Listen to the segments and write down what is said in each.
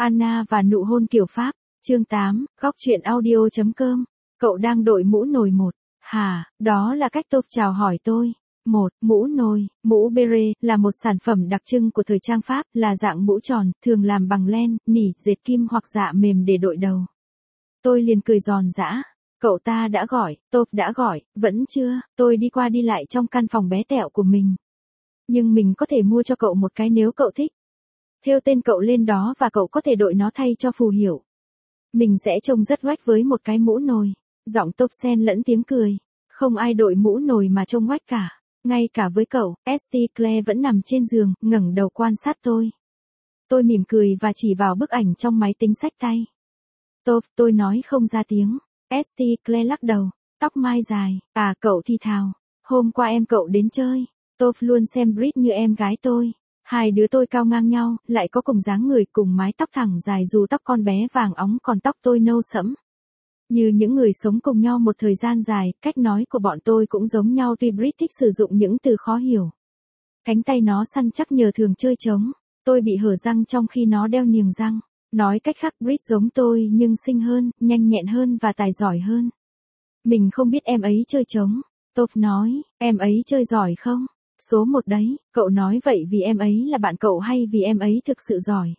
Anna và nụ hôn kiểu Pháp, chương 8, góc truyện audio.com. Cậu đang đội mũ nồi một. Hả, đó là cách Top chào hỏi tôi. Mũ nồi, mũ beret, là một sản phẩm đặc trưng của thời trang Pháp, là dạng mũ tròn, thường làm bằng len, nỉ, dệt kim hoặc dạ mềm để đội đầu. Tôi liền cười giòn giã. Cậu ta đã gọi, Top đã gọi, vẫn chưa, tôi đi qua đi lại trong căn phòng bé tẹo của mình. Nhưng mình có thể mua cho cậu một cái nếu cậu thích. Thêu tên cậu lên đó và cậu có thể đội nó thay cho phù hiệu. Mình sẽ trông rất oách với một cái mũ nồi. Giọng Top xen lẫn tiếng cười. Không ai đội mũ nồi mà trông oách cả. Ngay cả với cậu, St. Clair vẫn nằm trên giường, ngẩng đầu quan sát tôi. Tôi mỉm cười và chỉ vào bức ảnh trong máy tính xách tay. Top, tôi nói không ra tiếng. St. Clair lắc đầu. Tóc mai dài. À, cậu thì thào. Hôm qua em cậu đến chơi. Top luôn xem Brit như em gái tôi. Hai đứa tôi cao ngang nhau, lại có cùng dáng người, cùng mái tóc thẳng dài, dù tóc con bé vàng óng còn tóc tôi nâu sẫm. Như những người sống cùng nhau một thời gian dài, cách nói của bọn tôi cũng giống nhau, tuy Brit thích sử dụng những từ khó hiểu. Cánh tay nó săn chắc nhờ thường chơi trống. Tôi bị hở răng trong khi nó đeo niềng răng. Nói cách khác, Brit giống tôi nhưng xinh hơn, nhanh nhẹn hơn và tài giỏi hơn. Mình không biết em ấy chơi trống. Top nói, em ấy chơi giỏi không? Số 1 đấy, cậu nói vậy vì em ấy là bạn cậu hay vì em ấy thực sự giỏi?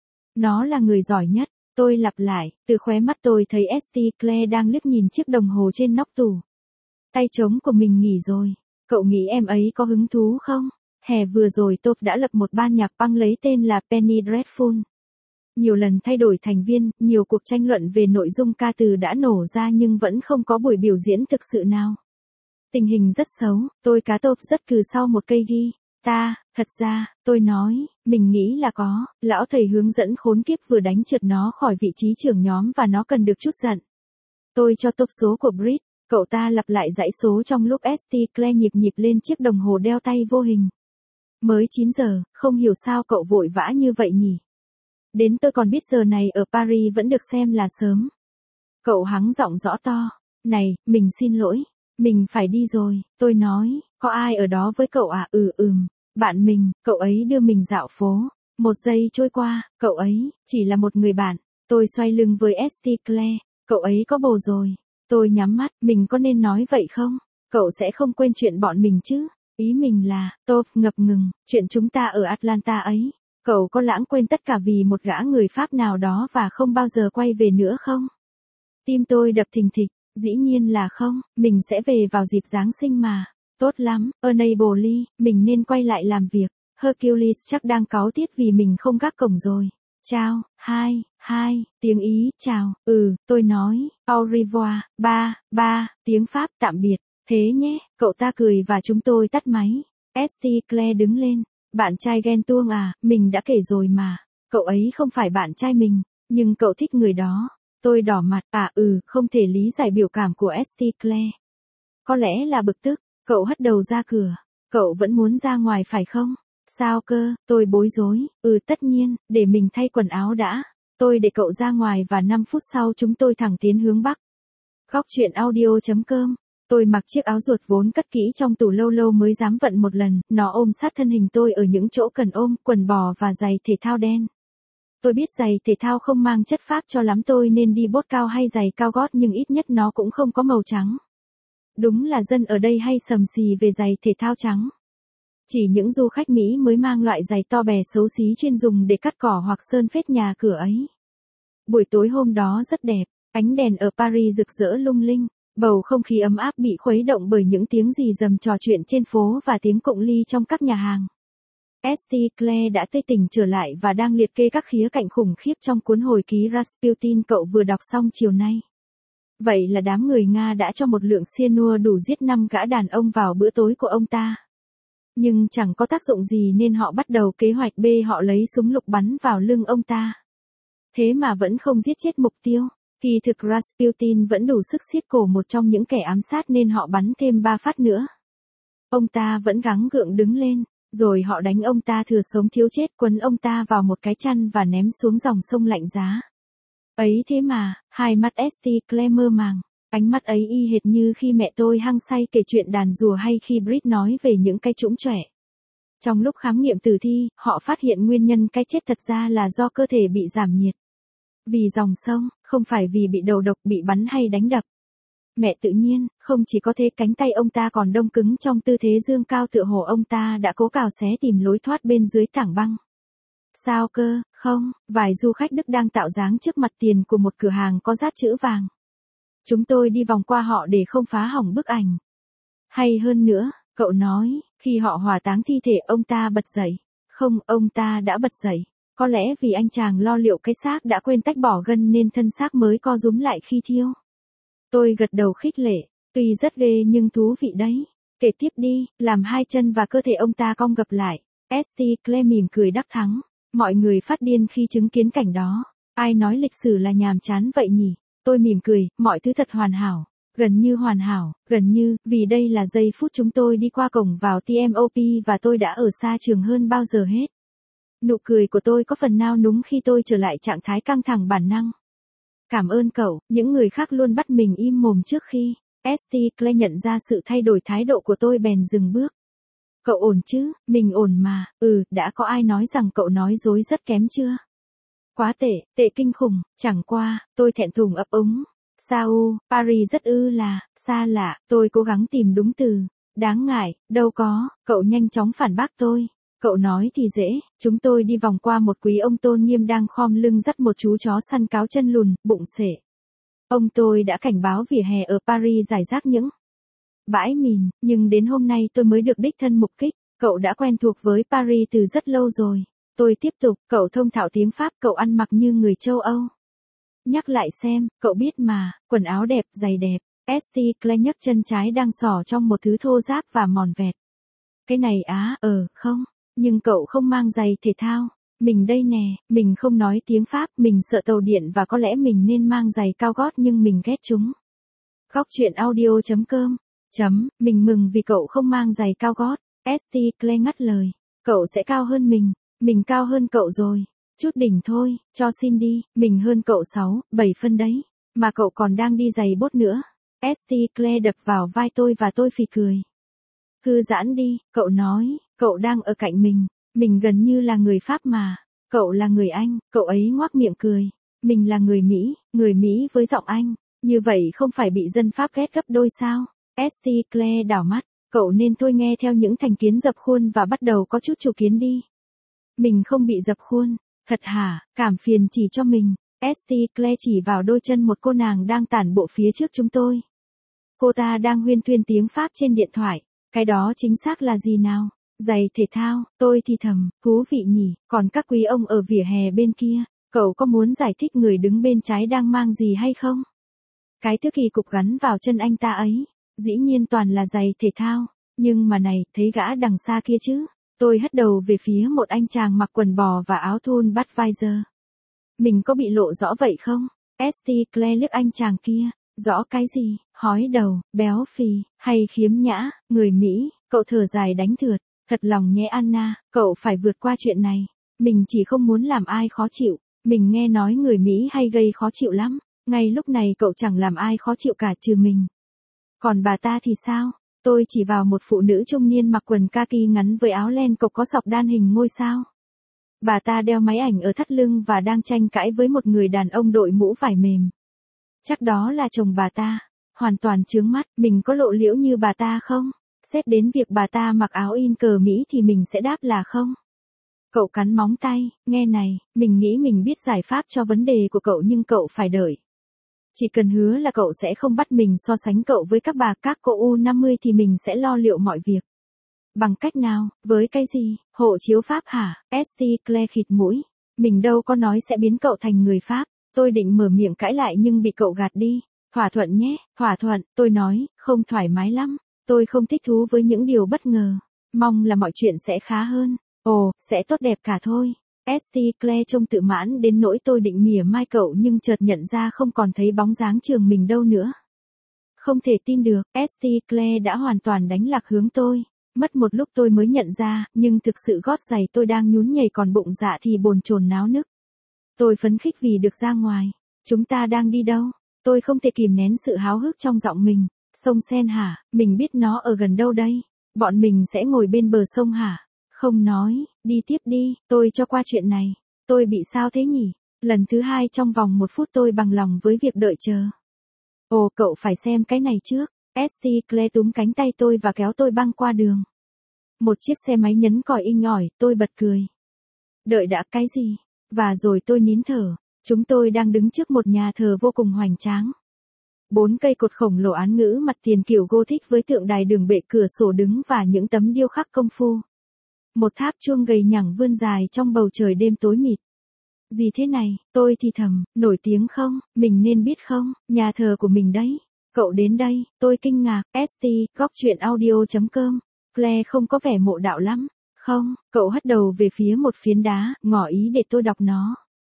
Nó là người giỏi nhất, tôi lặp lại, từ khóe mắt tôi thấy St. Clair đang liếc nhìn chiếc đồng hồ trên nóc tủ. Tay trống của mình nghỉ rồi, cậu nghĩ em ấy có hứng thú không? Hè vừa rồi Top đã lập một ban nhạc punk lấy tên là Penny Dreadful. Nhiều lần thay đổi thành viên, nhiều cuộc tranh luận về nội dung ca từ đã nổ ra nhưng vẫn không có buổi biểu diễn thực sự nào. Tình hình rất xấu, tôi cá Top rất cừ sau một cây guitar. Thật ra, tôi nói, mình nghĩ là có, lão thầy hướng dẫn khốn kiếp vừa đánh trượt nó khỏi vị trí trưởng nhóm và nó cần được chút giận. Tôi cho Top số của Brit, cậu ta lặp lại dãy số trong lúc St. Clair nhịp lên chiếc đồng hồ đeo tay vô hình. Mới 9 giờ, không hiểu sao cậu vội vã như vậy nhỉ? Đến tôi còn biết giờ này ở Paris vẫn được xem là sớm. Cậu hắng giọng rõ to, này, mình xin lỗi. Mình phải đi rồi, tôi nói, có ai ở đó với cậu à? Bạn mình, cậu ấy đưa mình dạo phố. Một giây trôi qua, cậu ấy, chỉ là một người bạn. Tôi xoay lưng với St. Clair, cậu ấy có bồ rồi. Tôi nhắm mắt, mình có nên nói vậy không? Cậu sẽ không quên chuyện bọn mình chứ? Ý mình là, Top ngập ngừng, chuyện chúng ta ở Atlanta ấy. Cậu có lãng quên tất cả vì một gã người Pháp nào đó và không bao giờ quay về nữa không? Tim tôi đập thình thịch. Dĩ nhiên là không, mình sẽ về vào dịp Giáng sinh mà. Tốt lắm, Unable, mình nên quay lại làm việc. Hercules chắc đang cáu tiết vì mình không gác cổng rồi. Chào, tiếng Ý, chào, tôi nói, au revoir, tiếng Pháp, tạm biệt. Thế nhé, cậu ta cười và chúng tôi tắt máy. St. Clair đứng lên, bạn trai ghen tuông à, mình đã kể rồi mà. Cậu ấy không phải bạn trai mình, nhưng cậu thích người đó. Tôi đỏ mặt, không thể lý giải biểu cảm của St. Clair. Có lẽ là bực tức, cậu hất đầu ra cửa. Cậu vẫn muốn ra ngoài phải không? Sao cơ, tôi bối rối, tất nhiên, để mình thay quần áo đã. Tôi để cậu ra ngoài và 5 phút sau chúng tôi thẳng tiến hướng Bắc. Góc truyện audio.com. Tôi mặc chiếc áo ruột vốn cất kỹ trong tủ lâu lâu mới dám vận một lần, nó ôm sát thân hình tôi ở những chỗ cần ôm, quần bò và giày thể thao đen. Tôi biết giày thể thao không mang chất Pháp cho lắm tôi nên đi bốt cao hay giày cao gót nhưng ít nhất nó cũng không có màu trắng. Đúng là dân ở đây hay sầm xì về giày thể thao trắng. Chỉ những du khách Mỹ mới mang loại giày to bè xấu xí chuyên dùng để cắt cỏ hoặc sơn phết nhà cửa ấy. Buổi tối hôm đó rất đẹp, ánh đèn ở Paris rực rỡ lung linh, bầu không khí ấm áp bị khuấy động bởi những tiếng rì rầm trò chuyện trên phố và tiếng cụng ly trong các nhà hàng. St. Clair đã tươi tỉnh trở lại và đang liệt kê các khía cạnh khủng khiếp trong cuốn hồi ký Rasputin cậu vừa đọc xong chiều nay. Vậy là đám người Nga đã cho một lượng cyanua đủ giết 5 gã đàn ông vào bữa tối của ông ta. Nhưng chẳng có tác dụng gì nên họ bắt đầu kế hoạch B, họ lấy súng lục bắn vào lưng ông ta. Thế mà vẫn không giết chết mục tiêu. Kỳ thực Rasputin vẫn đủ sức siết cổ một trong những kẻ ám sát nên họ bắn thêm 3 phát nữa. Ông ta vẫn gắng gượng đứng lên. Rồi họ đánh ông ta thừa sống thiếu chết, quấn ông ta vào một cái chăn và ném xuống dòng sông lạnh giá. Ấy thế mà, hai mắt St. Clair mơ màng, ánh mắt ấy y hệt như khi mẹ tôi hăng say kể chuyện đàn rùa hay khi Brit nói về những cái trũng chỏe. Trong lúc khám nghiệm tử thi, họ phát hiện nguyên nhân cái chết thật ra là do cơ thể bị giảm nhiệt. Vì dòng sông, không phải vì bị đầu độc, bị bắn hay đánh đập. Mẹ tự nhiên, không chỉ có thế, cánh tay ông ta còn đông cứng trong tư thế dương cao, tựa hồ ông ta đã cố cào xé tìm lối thoát bên dưới tảng băng. Sao cơ, không, vài du khách Đức đang tạo dáng trước mặt tiền của một cửa hàng có dát chữ vàng. Chúng tôi đi vòng qua họ để không phá hỏng bức ảnh. Hay hơn nữa, cậu nói, khi họ hỏa táng thi thể ông ta bật dậy. Không, ông ta đã bật dậy. Có lẽ vì anh chàng lo liệu cái xác đã quên tách bỏ gân nên thân xác mới co rúm lại khi thiêu. Tôi gật đầu khích lệ, tuy rất ghê nhưng thú vị đấy. Kể tiếp đi, làm hai chân và cơ thể ông ta cong gập lại. St. Clair mỉm cười đắc thắng. Mọi người phát điên khi chứng kiến cảnh đó. Ai nói lịch sử là nhàm chán vậy nhỉ? Tôi mỉm cười, mọi thứ thật hoàn hảo. Gần như hoàn hảo, gần như, vì đây là giây phút chúng tôi đi qua cổng vào TMOP và tôi đã ở xa trường hơn bao giờ hết. Nụ cười của tôi có phần nao núng khi tôi trở lại trạng thái căng thẳng bản năng. Cảm ơn cậu, những người khác luôn bắt mình im mồm trước khi. St. Clair nhận ra sự thay đổi thái độ của tôi bèn dừng bước. Cậu ổn chứ, mình ổn mà, đã có ai nói rằng cậu nói dối rất kém chưa? Quá tệ, tệ kinh khủng, chẳng qua, tôi thẹn thùng ấp úng. Sao, Paris rất là, xa lạ, tôi cố gắng tìm đúng từ. Đáng ngại, đâu có, cậu nhanh chóng phản bác tôi. Cậu nói thì dễ, chúng tôi đi vòng qua một quý ông tôn nghiêm đang khom lưng dắt một chú chó săn cáo chân lùn, bụng xể. Ông tôi đã cảnh báo vỉa hè ở Paris rải rác những bãi mìn, nhưng đến hôm nay tôi mới được đích thân mục kích. Cậu đã quen thuộc với Paris từ rất lâu rồi. Tôi tiếp tục, cậu thông thạo tiếng Pháp, cậu ăn mặc như người châu Âu. Nhắc lại xem, cậu biết mà, quần áo đẹp, giày đẹp. St. Clair nhấc chân trái đang xỏ trong một thứ thô ráp và mòn vẹt. Cái này không, nhưng cậu không mang giày thể thao. Mình đây nè, mình không nói tiếng Pháp, mình sợ tàu điện và có lẽ mình nên mang giày cao gót nhưng mình ghét chúng. Góc truyện audio.com. Mình mừng vì cậu không mang giày cao gót. St. Clair ngắt lời. Cậu sẽ cao hơn mình cao hơn cậu rồi. Chút đỉnh thôi, cho xin đi, mình hơn cậu 6, 7 phân đấy. Mà cậu còn đang đi giày bốt nữa. St. Clair đập vào vai tôi và tôi phì cười. Thư giãn đi, cậu nói, cậu đang ở cạnh mình gần như là người Pháp mà. Cậu là người Anh, cậu ấy ngoác miệng cười. Mình là người Mỹ với giọng Anh. Như vậy không phải bị dân Pháp ghét gấp đôi sao? St. Clair đảo mắt, cậu nên thôi nghe theo những thành kiến dập khuôn và bắt đầu có chút chủ kiến đi. Mình không bị dập khuôn, thật hả, cảm phiền chỉ cho mình. St. Clair chỉ vào đôi chân một cô nàng đang tản bộ phía trước chúng tôi. Cô ta đang huyên thuyên tiếng Pháp trên điện thoại. Cái đó chính xác là gì nào? Giày thể thao, tôi thì thầm, thú vị nhỉ, còn các quý ông ở vỉa hè bên kia, cậu có muốn giải thích người đứng bên trái đang mang gì hay không? Cái thứ kỳ cục gắn vào chân anh ta ấy, dĩ nhiên toàn là giày thể thao, nhưng mà này, thấy gã đằng xa kia chứ? Tôi hất đầu về phía một anh chàng mặc quần bò và áo thun Budweiser. Mình có bị lộ rõ vậy không? St. Clair liếc anh chàng kia. Rõ cái gì? Hói đầu, béo phì, hay khiếm nhã, người Mỹ, cậu thở dài đánh thượt. Thật lòng nhé Anna, cậu phải vượt qua chuyện này. Mình chỉ không muốn làm ai khó chịu. Mình nghe nói người Mỹ hay gây khó chịu lắm. Ngay lúc này cậu chẳng làm ai khó chịu cả trừ mình. Còn bà ta thì sao? Tôi chỉ vào một phụ nữ trung niên mặc quần kaki ngắn với áo len cộc có sọc đan hình ngôi sao. Bà ta đeo máy ảnh ở thắt lưng và đang tranh cãi với một người đàn ông đội mũ vải mềm. Chắc đó là chồng bà ta. Hoàn toàn chướng mắt, mình có lộ liễu như bà ta không? Xét đến việc bà ta mặc áo in cờ Mỹ thì mình sẽ đáp là không. Cậu cắn móng tay, nghe này, mình nghĩ mình biết giải pháp cho vấn đề của cậu nhưng cậu phải đợi. Chỉ cần hứa là cậu sẽ không bắt mình so sánh cậu với các bà các cô U50 thì mình sẽ lo liệu mọi việc. Bằng cách nào, với cái gì, hộ chiếu Pháp hả? St. Clair khịt mũi. Mình đâu có nói sẽ biến cậu thành người Pháp. Tôi định mở miệng cãi lại nhưng bị cậu gạt đi. Thỏa thuận nhé, thỏa thuận, tôi nói, không thoải mái lắm. Tôi không thích thú với những điều bất ngờ. Mong là mọi chuyện sẽ khá hơn. Ồ, sẽ tốt đẹp cả thôi. St. Clair trông tự mãn đến nỗi tôi định mỉa mai cậu nhưng chợt nhận ra không còn thấy bóng dáng trường mình đâu nữa. Không thể tin được, St. Clair đã hoàn toàn đánh lạc hướng tôi. Mất một lúc tôi mới nhận ra, nhưng thực sự gót giày tôi đang nhún nhảy còn bụng dạ thì bồn chồn náo nức. Tôi phấn khích vì được ra ngoài. Chúng ta đang đi đâu? Tôi không thể kìm nén sự háo hức trong giọng mình. Sông Sen hả? Mình biết nó ở gần đâu đây? Bọn mình sẽ ngồi bên bờ sông hả? Không nói, đi tiếp đi, tôi cho qua chuyện này. Tôi bị sao thế nhỉ? Lần thứ 2 trong vòng 1 phút tôi bằng lòng với việc đợi chờ. Ồ, cậu phải xem cái này trước. St. Clair túm cánh tay tôi và kéo tôi băng qua đường. Một chiếc xe máy nhấn còi inh ỏi, tôi bật cười. Đợi đã, cái gì? Và rồi tôi nín thở. Chúng tôi đang đứng trước một nhà thờ vô cùng hoành tráng. 4 cây cột khổng lồ án ngữ mặt tiền kiểu Gothic với tượng đài đường bệ cửa sổ đứng và những tấm điêu khắc công phu. Một tháp chuông gầy nhẳng vươn dài trong bầu trời đêm tối mịt. Gì thế này, tôi thì thầm, nổi tiếng không, mình nên biết không, nhà thờ của mình đấy. Cậu đến đây, tôi kinh ngạc, st, góc chuyện audio.com. Claire không có vẻ mộ đạo lắm. Không, cậu hất đầu về phía một phiến đá, ngỏ ý để tôi đọc nó.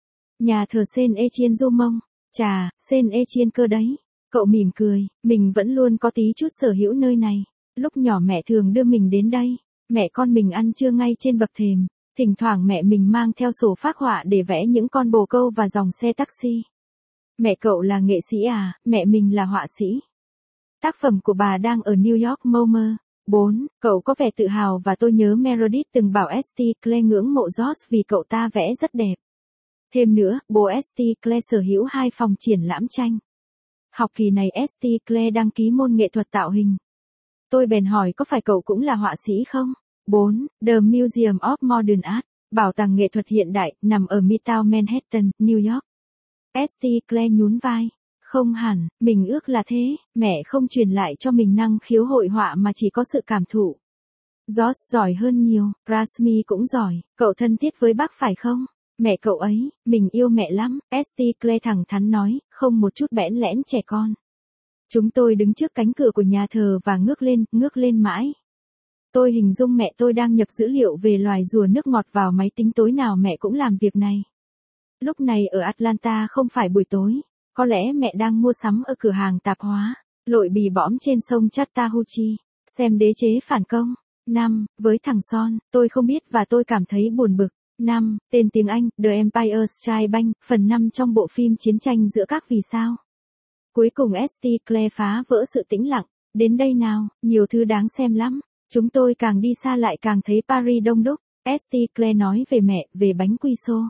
Nhà thờ Saint Etienne du Mông. Chà, Saint Etienne cơ đấy. Cậu mỉm cười, mình vẫn luôn có tí chút sở hữu nơi này. Lúc nhỏ mẹ thường đưa mình đến đây. Mẹ con mình ăn trưa ngay trên bậc thềm. Thỉnh thoảng mẹ mình mang theo sổ phác họa để vẽ những con bồ câu và dòng xe taxi. Mẹ cậu là nghệ sĩ à, mẹ mình là họa sĩ. Tác phẩm của bà đang ở New York MoMA. 4. Cậu có vẻ tự hào và tôi nhớ Meredith từng bảo St. Clair ngưỡng mộ George vì cậu ta vẽ rất đẹp. Thêm nữa, bố St. Clair sở hữu 2 phòng triển lãm tranh. Học kỳ này St. Clair đăng ký môn nghệ thuật tạo hình. Tôi bèn hỏi có phải cậu cũng là họa sĩ không? 4. The Museum of Modern Art, bảo tàng nghệ thuật hiện đại, nằm ở Midtown Manhattan, New York. St. Clair nhún vai. Không hẳn, mình ước là thế, mẹ không truyền lại cho mình năng khiếu hội họa mà chỉ có sự cảm thụ. George giỏi hơn nhiều, Rasmi cũng giỏi, cậu thân thiết với bác phải không? Mẹ cậu ấy, mình yêu mẹ lắm, St. Clair thẳng thắn nói, không một chút bẽn lẽn trẻ con. Chúng tôi đứng trước cánh cửa của nhà thờ và ngước lên mãi. Tôi hình dung mẹ tôi đang nhập dữ liệu về loài rùa nước ngọt vào máy tính, tối nào mẹ cũng làm việc này. Lúc này ở Atlanta không phải buổi tối, có lẽ mẹ đang mua sắm ở cửa hàng tạp hóa, lội bì bõm trên sông Chattahoochee, xem Đế chế phản công. 5. Với thằng Son, tôi không biết và tôi cảm thấy buồn bực. 5. Tên tiếng Anh, The Empire Strikes Back, phần 5 trong bộ phim Chiến tranh giữa các vì sao. Cuối cùng St. Clair phá vỡ sự tĩnh lặng. Đến đây nào, nhiều thứ đáng xem lắm. Chúng tôi càng đi xa lại càng thấy Paris đông đúc. St. Clair nói về mẹ, về bánh quy xô.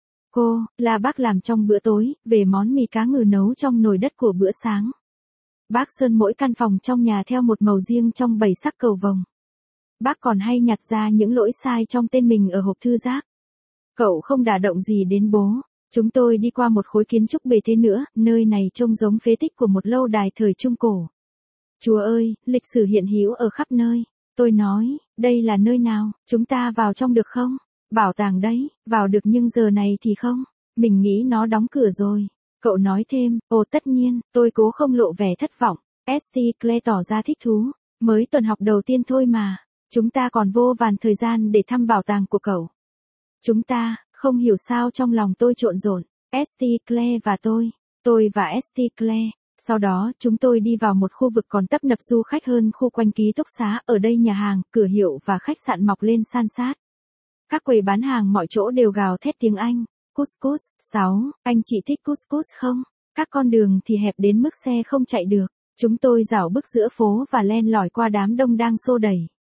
Cô, là bác làm trong bữa tối, về món mì cá ngừ nấu trong nồi đất của bữa sáng. Bác sơn mỗi căn phòng trong nhà theo một màu riêng trong 7 sắc cầu vồng. Bác còn hay nhặt ra những lỗi sai trong tên mình ở hộp thư rác. Cậu không đả động gì đến bố. Chúng tôi đi qua một khối kiến trúc bề thế nữa, nơi này trông giống phế tích của một lâu đài thời Trung Cổ. Chúa ơi, lịch sử hiện hữu ở khắp nơi. Tôi nói, đây là nơi nào, chúng ta vào trong được không? Bảo tàng đấy, vào được nhưng giờ này thì không. Mình nghĩ nó đóng cửa rồi. Cậu nói thêm, ồ tất nhiên, tôi cố không lộ vẻ thất vọng. St. Clair tỏ ra thích thú. Mới tuần học đầu tiên thôi mà. Chúng ta còn vô vàn thời gian để thăm bảo tàng của cậu. Chúng ta, không hiểu sao trong lòng tôi trộn rộn. St. Clair và tôi và St. Clair. Sau đó, chúng tôi đi vào một khu vực còn tấp nập du khách hơn khu quanh ký túc xá, ở đây nhà hàng, cửa hiệu và khách sạn mọc lên san sát. Các quầy bán hàng mọi chỗ đều gào thét tiếng Anh. Couscous. 6. Anh chị thích couscous không? Các con đường thì hẹp đến mức xe không chạy được. Chúng tôi dạo bước giữa phố và len lỏi qua đám đông đang xô đẩy.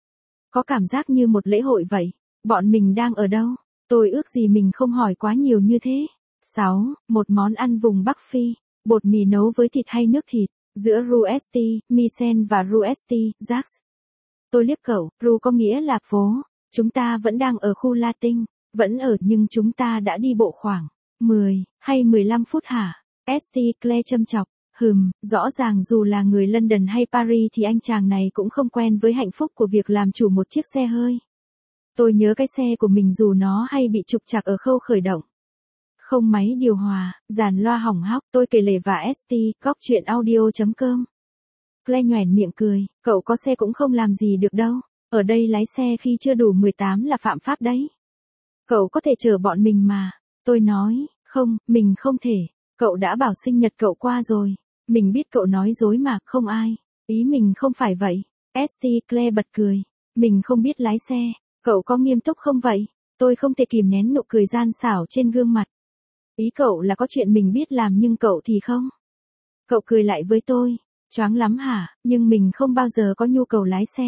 Có cảm giác như một lễ hội vậy. Bọn mình đang ở đâu? Tôi ước gì mình không hỏi quá nhiều như thế. 6. Một món ăn vùng Bắc Phi. Bột mì nấu với thịt hay nước thịt. Giữa roux esti, mise và roux esti, Jax. Tôi liếc cậu, roux có nghĩa là phố. Chúng ta vẫn đang ở khu Latin. Vẫn ở nhưng chúng ta đã đi bộ khoảng 10 hay 15 phút hả? St. Clair châm chọc. Rõ ràng dù là người London hay Paris thì anh chàng này cũng không quen với hạnh phúc của việc làm chủ một chiếc xe hơi. Tôi nhớ cái xe của mình dù nó hay bị trục trặc ở khâu khởi động. Không máy điều hòa, dàn loa hỏng hóc, tôi kể lể và St. Góc chuyện audio.com. Claire nhoẻn miệng cười, cậu có xe cũng không làm gì được đâu. Ở đây lái xe khi chưa đủ 18 là phạm pháp đấy. Cậu có thể chở bọn mình mà. Tôi nói, không, mình không thể. Cậu đã bảo sinh nhật cậu qua rồi. Mình biết cậu nói dối mà, không ai. Ý mình không phải vậy. St. Clair bật cười. Mình không biết lái xe. Cậu có nghiêm túc không vậy? Tôi không thể kìm nén nụ cười gian xảo trên gương mặt. Ý cậu là có chuyện mình biết làm nhưng cậu thì không. Cậu cười lại với tôi. Choáng lắm hả? Nhưng mình không bao giờ có nhu cầu lái xe.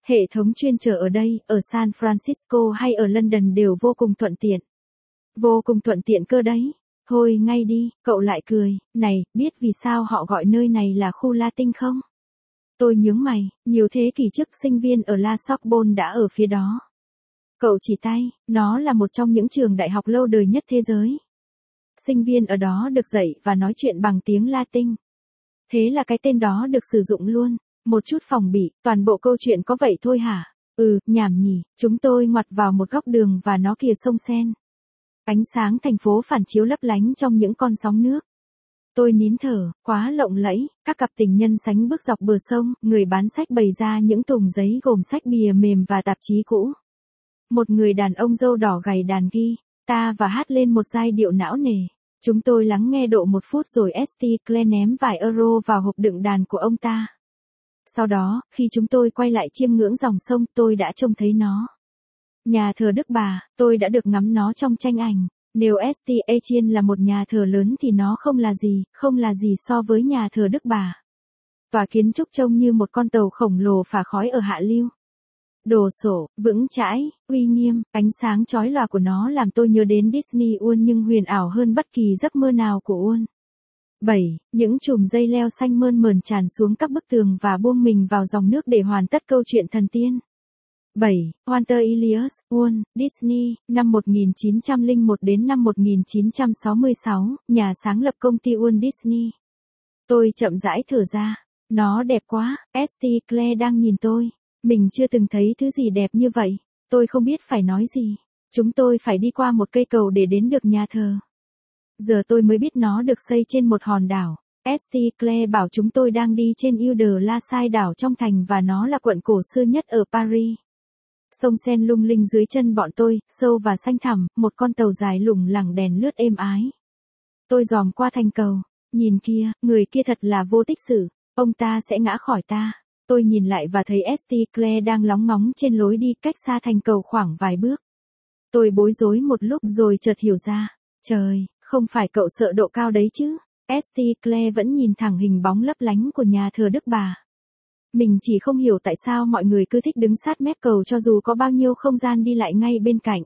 Hệ thống chuyên chở ở đây, ở San Francisco hay ở London đều vô cùng thuận tiện. Vô cùng thuận tiện cơ đấy. Thôi ngay đi, cậu lại cười, này, biết vì sao họ gọi nơi này là khu Latin không? Tôi nhướng mày, nhiều thế kỷ trước sinh viên ở La Sorbonne đã ở phía đó. Cậu chỉ tay, nó là một trong những trường đại học lâu đời nhất thế giới. Sinh viên ở đó được dạy và nói chuyện bằng tiếng Latin. Thế là cái tên đó được sử dụng luôn. Một chút phòng bị, toàn bộ câu chuyện có vậy thôi hả? Nhảm nhỉ, chúng tôi ngoặt vào một góc đường và nó kìa sông Sen. Ánh sáng thành phố phản chiếu lấp lánh trong những con sóng nước. Tôi nín thở, quá lộng lẫy, các cặp tình nhân sánh bước dọc bờ sông, người bán sách bày ra những thùng giấy gồm sách bìa mềm và tạp chí cũ. Một người đàn ông râu đỏ gầy đàn guitar và hát lên một giai điệu não nề. Chúng tôi lắng nghe độ 1 phút rồi St. Clair ném vài euro vào hộp đựng đàn của ông ta. Sau đó, khi chúng tôi quay lại chiêm ngưỡng dòng sông, tôi đã trông thấy nó. Nhà thờ Đức Bà, tôi đã được ngắm nó trong tranh ảnh. Nếu St. Etienne là một nhà thờ lớn thì nó không là gì so với nhà thờ Đức Bà. Tòa kiến trúc trông như một con tàu khổng lồ phả khói ở hạ lưu. Đồ sộ, vững chãi, uy nghiêm, ánh sáng chói lòa của nó làm tôi nhớ đến Disney World nhưng huyền ảo hơn bất kỳ giấc mơ nào của World. 7. Những chùm dây leo xanh mơn mởn tràn xuống các bức tường và buông mình vào dòng nước để hoàn tất câu chuyện thần tiên. 7. Walter Elias, Walt Disney, năm 1901 đến năm 1966, nhà sáng lập công ty Walt Disney. Tôi chậm rãi thở ra. Nó đẹp quá, St. Clair đang nhìn tôi. Mình chưa từng thấy thứ gì đẹp như vậy. Tôi không biết phải nói gì. Chúng tôi phải đi qua một cây cầu để đến được nhà thờ. Giờ tôi mới biết nó được xây trên một hòn đảo. St. Clair bảo chúng tôi đang đi trên Île de la Cité đảo trong thành và nó là quận cổ xưa nhất ở Paris. Sông Sen lung linh dưới chân bọn tôi, sâu và xanh thẳm, một con tàu dài lủng lẳng đèn lướt êm ái. Tôi dòm qua thành cầu, nhìn kia, người kia thật là vô tích sự, ông ta sẽ ngã khỏi ta. Tôi nhìn lại và thấy St. Clair đang lóng ngóng trên lối đi cách xa thành cầu khoảng vài bước. Tôi bối rối một lúc rồi chợt hiểu ra, trời, không phải cậu sợ độ cao đấy chứ? St. Clair vẫn nhìn thẳng hình bóng lấp lánh của nhà thờ Đức Bà. Mình chỉ không hiểu tại sao mọi người cứ thích đứng sát mép cầu cho dù có bao nhiêu không gian đi lại ngay bên cạnh.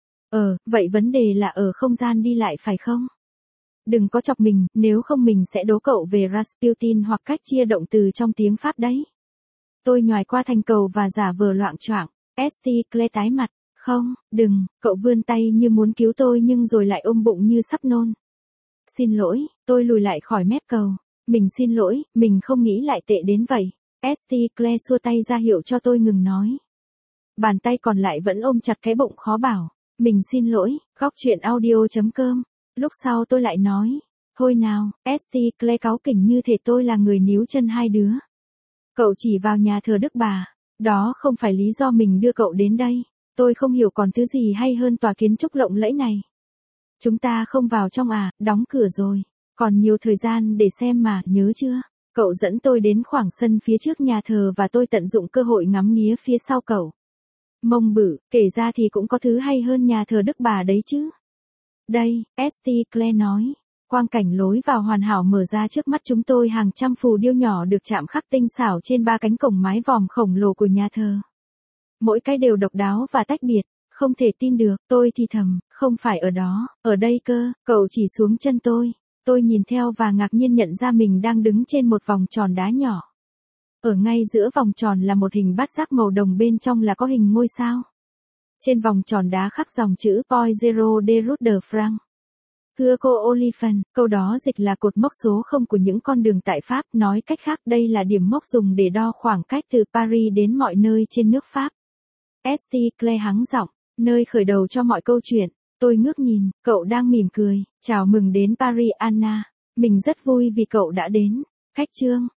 Vậy vấn đề là ở không gian đi lại phải không? Đừng có chọc mình, nếu không mình sẽ đố cậu về Rasputin hoặc cách chia động từ trong tiếng Pháp đấy. Tôi nhoài qua thành cầu và giả vờ loạng choạng. St. Clair tái mặt. Không, đừng, cậu vươn tay như muốn cứu tôi nhưng rồi lại ôm bụng như sắp nôn. Xin lỗi, tôi lùi lại khỏi mép cầu. Mình xin lỗi, mình không nghĩ lại tệ đến vậy. St. Clair xua tay ra hiệu cho tôi ngừng nói. Bàn tay còn lại vẫn ôm chặt cái bụng khó bảo. Mình xin lỗi, góc chuyện audio.com. Lúc sau tôi lại nói. Thôi nào, St. Clair cáu kỉnh như thể tôi là người níu chân hai đứa. Cậu chỉ vào nhà thờ Đức Bà. Đó không phải lý do mình đưa cậu đến đây. Tôi không hiểu còn thứ gì hay hơn tòa kiến trúc lộng lẫy này. Chúng ta không vào trong à, đóng cửa rồi. Còn nhiều thời gian để xem mà, nhớ chưa? Cậu dẫn tôi đến khoảng sân phía trước nhà thờ và tôi tận dụng cơ hội ngắm nghía phía sau cậu. Mông bự, kể ra thì cũng có thứ hay hơn nhà thờ Đức Bà đấy chứ. Đây, St. Clair nói. Quang cảnh lối vào hoàn hảo mở ra trước mắt chúng tôi, hàng trăm phù điêu nhỏ được chạm khắc tinh xảo trên ba cánh cổng mái vòm khổng lồ của nhà thờ. Mỗi cái đều độc đáo và tách biệt, không thể tin được, tôi thì thầm, không phải ở đó, ở đây cơ, cậu chỉ xuống chân tôi. Tôi nhìn theo và ngạc nhiên nhận ra mình đang đứng trên một vòng tròn đá nhỏ. Ở ngay giữa vòng tròn là một hình bát giác màu đồng, bên trong là có hình ngôi sao. Trên vòng tròn đá khắc dòng chữ Point Zero de Route de France. Thưa cô Oliphant, câu đó dịch là cột mốc số 0 của những con đường tại Pháp, nói cách khác đây là điểm mốc dùng để đo khoảng cách từ Paris đến mọi nơi trên nước Pháp. St. Clair hắng giọng, nơi khởi đầu cho mọi câu chuyện. Tôi ngước nhìn, cậu đang mỉm cười, chào mừng đến Paris Anna. Mình rất vui vì cậu đã đến. Khách trương,